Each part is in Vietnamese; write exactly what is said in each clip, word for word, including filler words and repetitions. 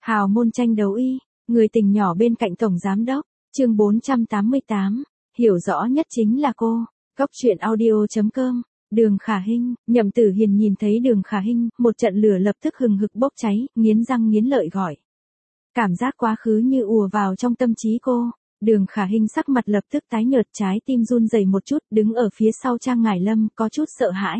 Hào môn tranh đấu y, người tình nhỏ bên cạnh tổng giám đốc, chương bốn trăm tám mươi tám, hiểu rõ nhất chính là cô. Góc truyện audio chấm com. Đường Khả Hinh, Nhậm Tử Hiền nhìn thấy Đường Khả Hinh, một trận lửa lập tức hừng hực bốc cháy, nghiến răng nghiến lợi gọi. Cảm giác quá khứ như ùa vào trong tâm trí cô. Đường Khả Hinh sắc mặt lập tức tái nhợt, trái tim run rẩy một chút, đứng ở phía sau Trang Ngải Lâm, có chút sợ hãi.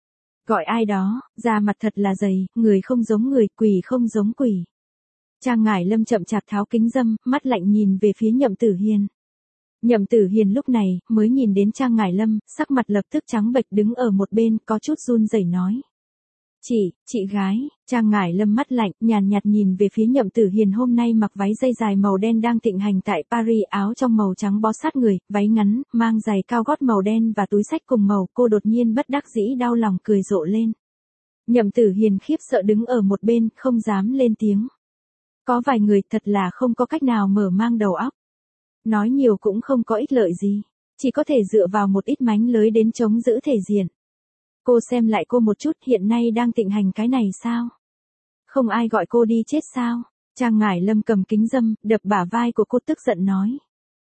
Gọi ai đó, da mặt thật là dày, người không giống người, quỷ không giống quỷ. Trang Ngải Lâm chậm chạp tháo kính râm, mắt lạnh nhìn về phía Nhậm Tử Hiền. Nhậm Tử Hiền lúc này, mới nhìn đến Trang Ngải Lâm, sắc mặt lập tức trắng bệch đứng ở một bên, có chút run rẩy nói. Chị, chị gái, Trang Ngải Lâm mắt lạnh, nhàn nhạt nhìn về phía Nhậm Tử Hiền hôm nay mặc váy dây dài màu đen đang thịnh hành tại Paris, áo trong màu trắng bó sát người, váy ngắn, mang giày cao gót màu đen và túi xách cùng màu, cô đột nhiên bất đắc dĩ đau lòng cười rộ lên. Nhậm Tử Hiền khiếp sợ đứng ở một bên, không dám lên tiếng. Có vài người thật là không có cách nào mở mang đầu óc. Nói nhiều cũng không có ích lợi gì, chỉ có thể dựa vào một ít mánh lới đến chống giữ thể diện. Cô xem lại cô một chút, hiện nay đang thịnh hành cái này sao? Không ai gọi cô đi chết sao? Trang Ngải Lâm cầm kính râm, đập bả vai của cô tức giận nói.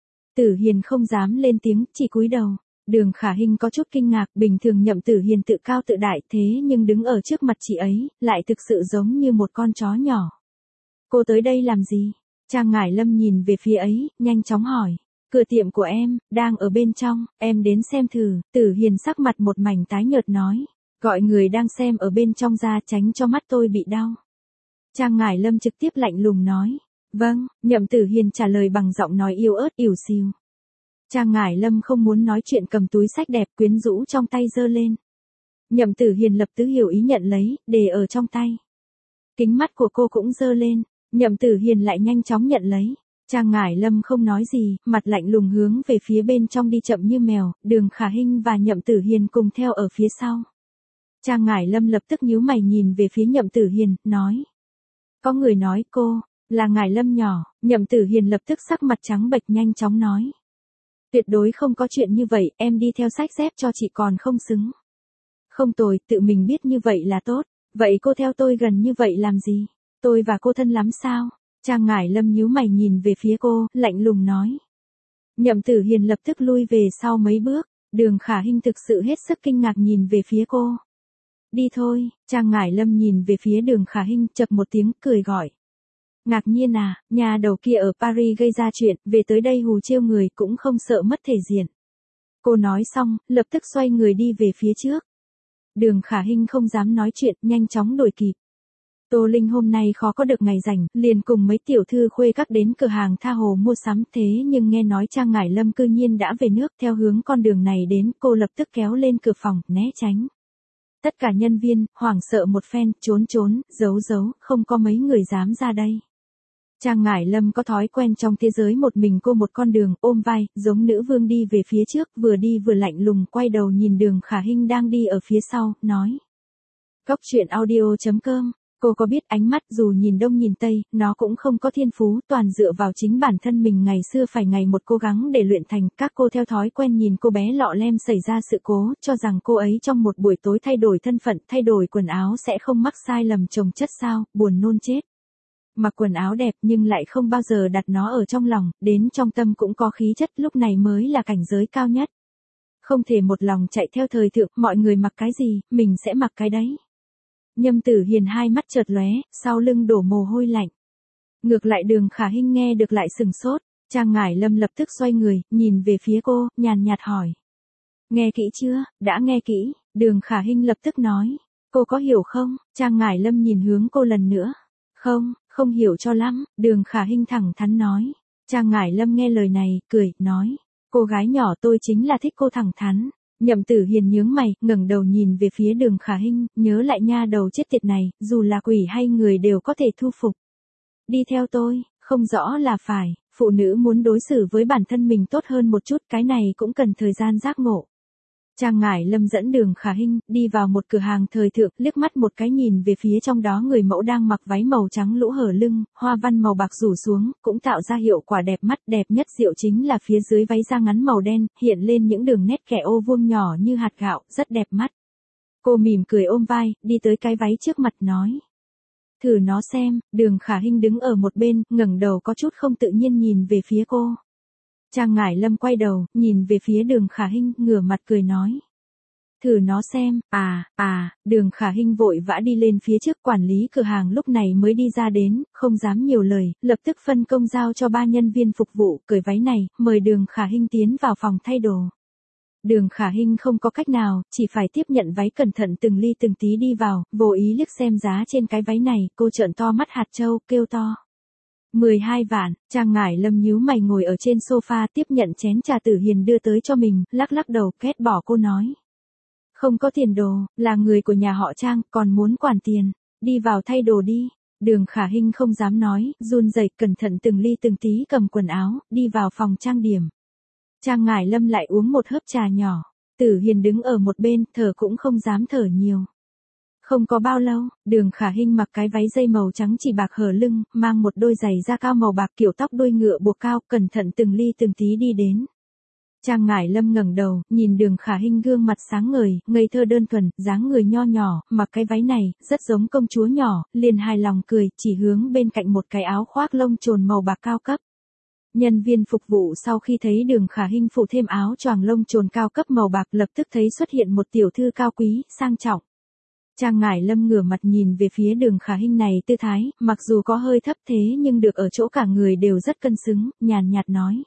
Tử Hiền không dám lên tiếng, chỉ cúi đầu. Đường Khả Hinh có chút kinh ngạc, bình thường Nhậm Tử Hiền tự cao tự đại thế nhưng đứng ở trước mặt chị ấy, lại thực sự giống như một con chó nhỏ. Cô tới đây làm gì? Trang Ngải Lâm nhìn về phía ấy, nhanh chóng hỏi. Cửa tiệm của em, đang ở bên trong, em đến xem thử. Tử Hiền sắc mặt một mảnh tái nhợt nói. Gọi người đang xem ở bên trong ra, tránh cho mắt tôi bị đau. Trang Ngải Lâm trực tiếp lạnh lùng nói. Vâng, Nhậm Tử Hiền trả lời bằng giọng nói yếu ớt ỉu xìu. Trang Ngải Lâm không muốn nói chuyện, cầm túi xách đẹp quyến rũ trong tay giơ lên. Nhậm Tử Hiền lập tức hiểu ý nhận lấy, để ở trong tay. Kính mắt của cô cũng giơ lên, Nhậm Tử Hiền lại nhanh chóng nhận lấy. Trang Ngải Lâm không nói gì, mặt lạnh lùng hướng về phía bên trong đi chậm như mèo, Đường Khả Hinh và Nhậm Tử Hiền cùng theo ở phía sau. Trang Ngải Lâm lập tức nhíu mày nhìn về phía Nhậm Tử Hiền, nói. Có người nói cô, là Ngải Lâm nhỏ, Nhậm Tử Hiền lập tức sắc mặt trắng bệch nhanh chóng nói. Tuyệt đối không có chuyện như vậy, em đi theo sách dép cho chị còn không xứng. Không tồi, tự mình biết như vậy là tốt, vậy cô theo tôi gần như vậy làm gì? Tôi và cô thân lắm sao? Trang Ngải Lâm nhíu mày nhìn về phía cô, lạnh lùng nói. Nhậm Tử Hiền lập tức lui về sau mấy bước, Đường Khả Hinh thực sự hết sức kinh ngạc nhìn về phía cô. Đi thôi, Trang Ngải Lâm nhìn về phía Đường Khả Hinh, chậc một tiếng, cười gọi. Ngạc nhiên à, nhà đầu kia ở Paris gây ra chuyện, về tới đây hù trêu người cũng không sợ mất thể diện. Cô nói xong, lập tức xoay người đi về phía trước. Đường Khả Hinh không dám nói chuyện, nhanh chóng đuổi kịp. Tô Linh hôm nay khó có được ngày rảnh, liền cùng mấy tiểu thư khuê các đến cửa hàng tha hồ mua sắm, thế nhưng nghe nói Trang Ngải Lâm cư nhiên đã về nước, theo hướng con đường này đến, cô lập tức kéo lên cửa phòng, né tránh. Tất cả nhân viên, hoảng sợ một phen, trốn trốn, giấu giấu, không có mấy người dám ra đây. Trang Ngải Lâm có thói quen trong thế giới một mình cô một con đường, ôm vai, giống nữ vương đi về phía trước, vừa đi vừa lạnh lùng quay đầu nhìn Đường Khả Hinh đang đi ở phía sau, nói. Góc truyện audio chấm com. Cô có biết ánh mắt dù nhìn đông nhìn tây, nó cũng không có thiên phú, toàn dựa vào chính bản thân mình ngày xưa phải ngày một cố gắng để luyện thành. Các cô theo thói quen nhìn cô bé lọ lem xảy ra sự cố, cho rằng cô ấy trong một buổi tối thay đổi thân phận, thay đổi quần áo sẽ không mắc sai lầm chồng chất sao, buồn nôn chết. Mặc quần áo đẹp nhưng lại không bao giờ đặt nó ở trong lòng, đến trong tâm cũng có khí chất, lúc này mới là cảnh giới cao nhất. Không thể một lòng chạy theo thời thượng, mọi người mặc cái gì, mình sẽ mặc cái đấy. Nhâm Tử Hiền hai mắt chợt lóe, sau lưng đổ mồ hôi lạnh. Ngược lại Đường Khả Hinh nghe được lại sừng sốt, Trang Ngải Lâm lập tức xoay người, nhìn về phía cô, nhàn nhạt hỏi. Nghe kỹ chưa, đã nghe kỹ, Đường Khả Hinh lập tức nói. Cô có hiểu không? Trang Ngải Lâm nhìn hướng cô lần nữa. Không, không hiểu cho lắm, Đường Khả Hinh thẳng thắn nói. Trang Ngải Lâm nghe lời này, cười, nói. Cô gái nhỏ tôi chính là thích cô thẳng thắn. Nhậm Tử Hiền nhướng mày, ngẩng đầu nhìn về phía Đường Khả Hinh, nhớ lại nha đầu chết tiệt này, dù là quỷ hay người đều có thể thu phục. Đi theo tôi, không rõ là phải, phụ nữ muốn đối xử với bản thân mình tốt hơn một chút, cái này cũng cần thời gian giác ngộ. Trang Ngải Lâm dẫn Đường Khả Hinh đi vào một cửa hàng thời thượng, liếc mắt một cái nhìn về phía trong đó người mẫu đang mặc váy màu trắng lũ hở lưng, hoa văn màu bạc rủ xuống, cũng tạo ra hiệu quả đẹp mắt. Đẹp nhất diệu chính là phía dưới váy da ngắn màu đen, hiện lên những đường nét kẻ ô vuông nhỏ như hạt gạo, rất đẹp mắt. Cô mỉm cười ôm vai, đi tới cái váy trước mặt nói. Thử nó xem, Đường Khả Hinh đứng ở một bên, ngẩng đầu có chút không tự nhiên nhìn về phía cô. Trang Ngải Lâm quay đầu, nhìn về phía Đường Khả Hinh, ngửa mặt cười nói. Thử nó xem, à, à, Đường Khả Hinh vội vã đi lên phía trước, quản lý cửa hàng lúc này mới đi ra đến, không dám nhiều lời, lập tức phân công giao cho ba nhân viên phục vụ, cởi váy này, mời Đường Khả Hinh tiến vào phòng thay đồ. Đường Khả Hinh không có cách nào, chỉ phải tiếp nhận váy, cẩn thận từng ly từng tí đi vào, vô ý liếc xem giá trên cái váy này, cô trợn to mắt hạt châu, kêu to. mười hai vạn, Trang Ngải Lâm nhíu mày ngồi ở trên sofa tiếp nhận chén trà Tử Hiền đưa tới cho mình, lắc lắc đầu, ghét bỏ cô nói. Không có tiền đồ, là người của nhà họ Trang, còn muốn quản tiền, đi vào thay đồ đi. Đường Khả Hinh không dám nói, run rẩy cẩn thận từng ly từng tí cầm quần áo, đi vào phòng trang điểm. Trang Ngải Lâm lại uống một hớp trà nhỏ, Tử Hiền đứng ở một bên, thở cũng không dám thở nhiều. Không có bao lâu, Đường Khả Hinh mặc cái váy dây màu trắng chỉ bạc hở lưng, mang một đôi giày da cao màu bạc kiểu tóc đuôi ngựa buộc cao, cẩn thận từng ly từng tí đi đến. Trang Ngải Lâm ngẩng đầu, nhìn Đường Khả Hinh gương mặt sáng ngời, ngây thơ đơn thuần, dáng người nho nhỏ, mặc cái váy này, rất giống công chúa nhỏ, liền hài lòng cười, chỉ hướng bên cạnh một cái áo khoác lông trồn màu bạc cao cấp. Nhân viên phục vụ sau khi thấy Đường Khả Hinh phủ thêm áo choàng lông trồn cao cấp màu bạc lập tức thấy xuất hiện một tiểu thư cao quý, sang trọng. Trang Ngải Lâm ngửa mặt nhìn về phía Đường Khả Hinh này tư thái, mặc dù có hơi thấp thế nhưng được ở chỗ cả người đều rất cân xứng, nhàn nhạt nói.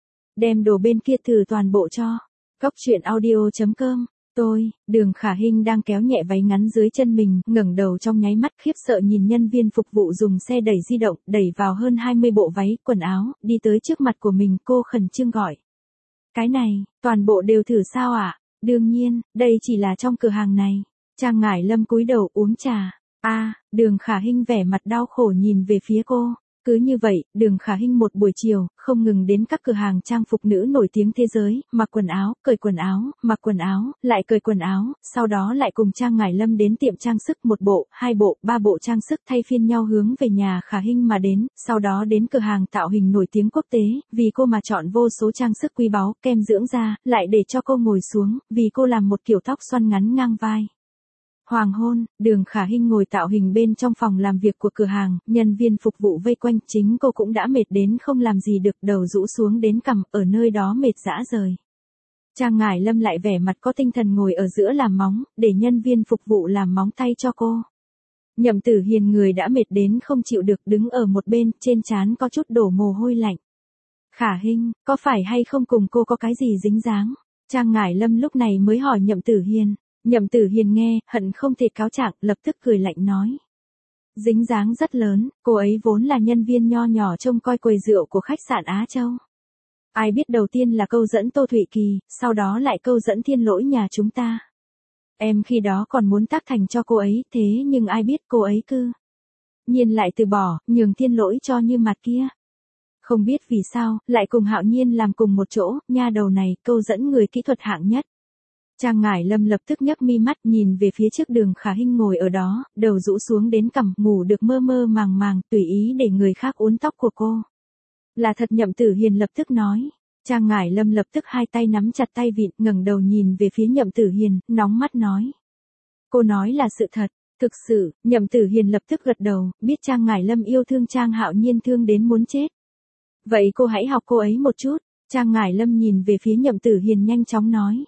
Đem đồ bên kia thử toàn bộ cho. Góc truyện audio chấm com. Tôi, Đường Khả Hinh đang kéo nhẹ váy ngắn dưới chân mình, ngẩng đầu trong nháy mắt khiếp sợ nhìn nhân viên phục vụ dùng xe đẩy di động, đẩy vào hơn hai mươi bộ váy, quần áo, đi tới trước mặt của mình, cô khẩn trương gọi. Cái này, toàn bộ đều thử sao ạ? À? Đương nhiên, đây chỉ là trong cửa hàng này. Trang Ngải Lâm cúi đầu uống trà. A, à, Đường Khả Hinh vẻ mặt đau khổ nhìn về phía cô. Cứ như vậy, Đường Khả Hinh một buổi chiều, không ngừng đến các cửa hàng trang phục nữ nổi tiếng thế giới, mặc quần áo, cởi quần áo, mặc quần áo, lại cởi quần áo, sau đó lại cùng Trang Ngải Lâm đến tiệm trang sức một bộ, hai bộ, ba bộ trang sức thay phiên nhau hướng về nhà Khả Hinh mà đến, sau đó đến cửa hàng tạo hình nổi tiếng quốc tế, vì cô mà chọn vô số trang sức quý báu, kem dưỡng da, lại để cho cô ngồi xuống, vì cô làm một kiểu tóc xoăn ngắn ngang vai. Hoàng hôn, Đường Khả Hinh ngồi tạo hình bên trong phòng làm việc của cửa hàng, nhân viên phục vụ vây quanh, chính cô cũng đã mệt đến không làm gì được, đầu rũ xuống đến cằm, ở nơi đó mệt dã rời. Trang Ngải Lâm lại vẻ mặt có tinh thần ngồi ở giữa làm móng, để nhân viên phục vụ làm móng tay cho cô. Nhậm Tử Hiền người đã mệt đến không chịu được đứng ở một bên, trên trán có chút đổ mồ hôi lạnh. Khả Hinh, có phải hay không cùng cô có cái gì dính dáng? Trang Ngải Lâm lúc này mới hỏi Nhậm Tử Hiền. Nhậm Tử Hiền nghe, hận không thể cáo trạng, lập tức cười lạnh nói. Dính dáng rất lớn, cô ấy vốn là nhân viên nho nhỏ trông coi quầy rượu của khách sạn Á Châu. Ai biết đầu tiên là câu dẫn Tô Thụy Kỳ, sau đó lại câu dẫn Thiên Lỗi nhà chúng ta. Em khi đó còn muốn tác thành cho cô ấy, thế nhưng ai biết cô ấy cư nhiên lại từ bỏ, nhường Thiên Lỗi cho Như Mặt kia. Không biết vì sao, lại cùng Hạo Nhiên làm cùng một chỗ, nha đầu này, câu dẫn người kỹ thuật hạng nhất. Trang Ngải Lâm lập tức nhấc mi mắt nhìn về phía trước Đường Khả Hinh ngồi ở đó, đầu rũ xuống đến cằm, ngủ được mơ mơ màng màng, tùy ý để người khác uốn tóc của cô. Là thật. Nhậm Tử Hiền lập tức nói. Trang Ngải Lâm lập tức hai tay nắm chặt tay vịn, ngẩng đầu nhìn về phía Nhậm Tử Hiền, nóng mắt nói. Cô nói là sự thật, thực sự. Nhậm Tử Hiền lập tức gật đầu, biết Trang Ngải Lâm yêu thương Trang Hạo Nhiên thương đến muốn chết. Vậy cô hãy học cô ấy một chút. Trang Ngải Lâm nhìn về phía Nhậm Tử Hiền nhanh chóng nói.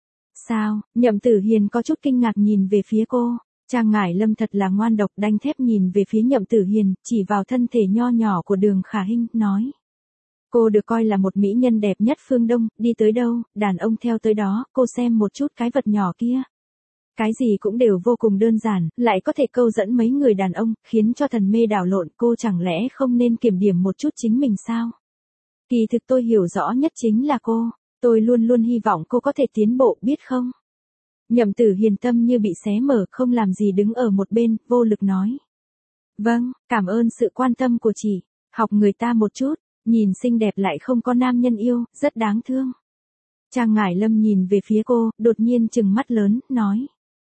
Sao? Nhậm Tử Hiền có chút kinh ngạc nhìn về phía cô. Trang Ngải Lâm thật là ngoan độc, đanh thép nhìn về phía Nhậm Tử Hiền, chỉ vào thân thể nho nhỏ của Đường Khả Hinh, nói. Cô được coi là một mỹ nhân đẹp nhất phương Đông, đi tới đâu, đàn ông theo tới đó, cô xem một chút cái vật nhỏ kia. Cái gì cũng đều vô cùng đơn giản, lại có thể câu dẫn mấy người đàn ông, khiến cho thần mê đảo lộn, cô chẳng lẽ không nên kiểm điểm một chút chính mình sao? Kỳ thực tôi hiểu rõ nhất chính là cô. Tôi luôn luôn hy vọng cô có thể tiến bộ, biết không? Nhậm Tử Hiền tâm như bị xé mở, không làm gì đứng ở một bên, vô lực nói. Vâng, cảm ơn sự quan tâm của chị. Học người ta một chút, nhìn xinh đẹp lại không có nam nhân yêu, rất đáng thương. Trang Ngải Lâm nhìn về phía cô, đột nhiên trừng mắt lớn, nói.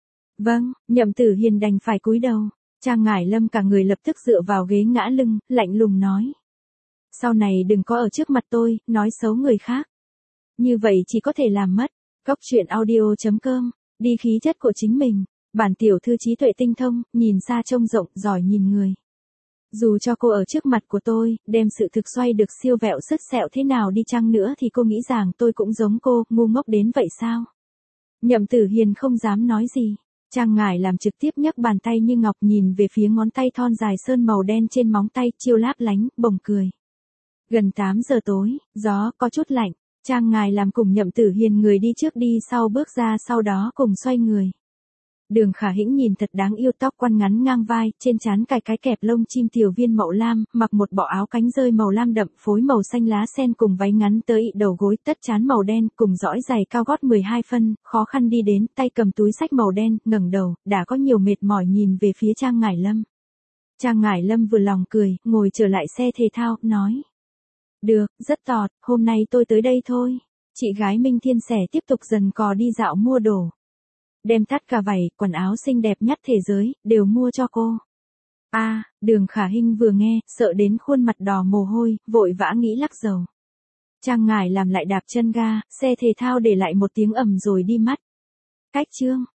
Vâng, Nhậm Tử Hiền đành phải cúi đầu. Trang Ngải Lâm cả người lập tức dựa vào ghế ngã lưng, lạnh lùng nói. Sau này đừng có ở trước mặt tôi, nói xấu người khác. Như vậy chỉ có thể làm mất. Góc truyện audio chấm com. Đi khí chất của chính mình. Bản tiểu thư trí tuệ tinh thông, nhìn xa trông rộng, giỏi nhìn người. Dù cho cô ở trước mặt của tôi, đem sự thực xoay được siêu vẹo sứt sẹo thế nào đi chăng nữa thì cô nghĩ rằng tôi cũng giống cô, ngu ngốc đến vậy sao? Nhậm Tử Hiền không dám nói gì. Trang Ngải làm trực tiếp nhấc bàn tay như ngọc nhìn về phía ngón tay thon dài sơn màu đen trên móng tay, chiêu láp lánh, bồng cười. Gần tám giờ tối, gió có chút lạnh, Trang Ngải làm cùng Nhậm Tử Hiền người đi trước đi sau bước ra, sau đó cùng xoay người. Đường Khả Hĩnh nhìn thật đáng yêu, tóc quăn ngắn ngang vai, trên trán cài cái kẹp lông chim tiểu viên màu lam, mặc một bộ áo cánh rơi màu lam đậm phối màu xanh lá sen cùng váy ngắn tới đầu gối, tất trán màu đen cùng dõi giày cao gót mười hai phân, khó khăn đi đến, tay cầm túi xách màu đen, ngẩng đầu, đã có nhiều mệt mỏi nhìn về phía Trang Ngải Lâm. Trang Ngải Lâm vừa lòng cười, ngồi trở lại xe thể thao, nói: "Được, rất tọt, hôm nay tôi tới đây thôi." Chị gái Minh Thiên Sẻ tiếp tục dần cò đi dạo mua đồ. Đem tất cả vảy, quần áo xinh đẹp nhất thế giới, đều mua cho cô. A, à, Đường Khả Hinh vừa nghe, sợ đến khuôn mặt đỏ mồ hôi, vội vã nghĩ lắc dầu. Trang Ngải làm lại đạp chân ga, xe thể thao để lại một tiếng ầm rồi đi mất. Cách chương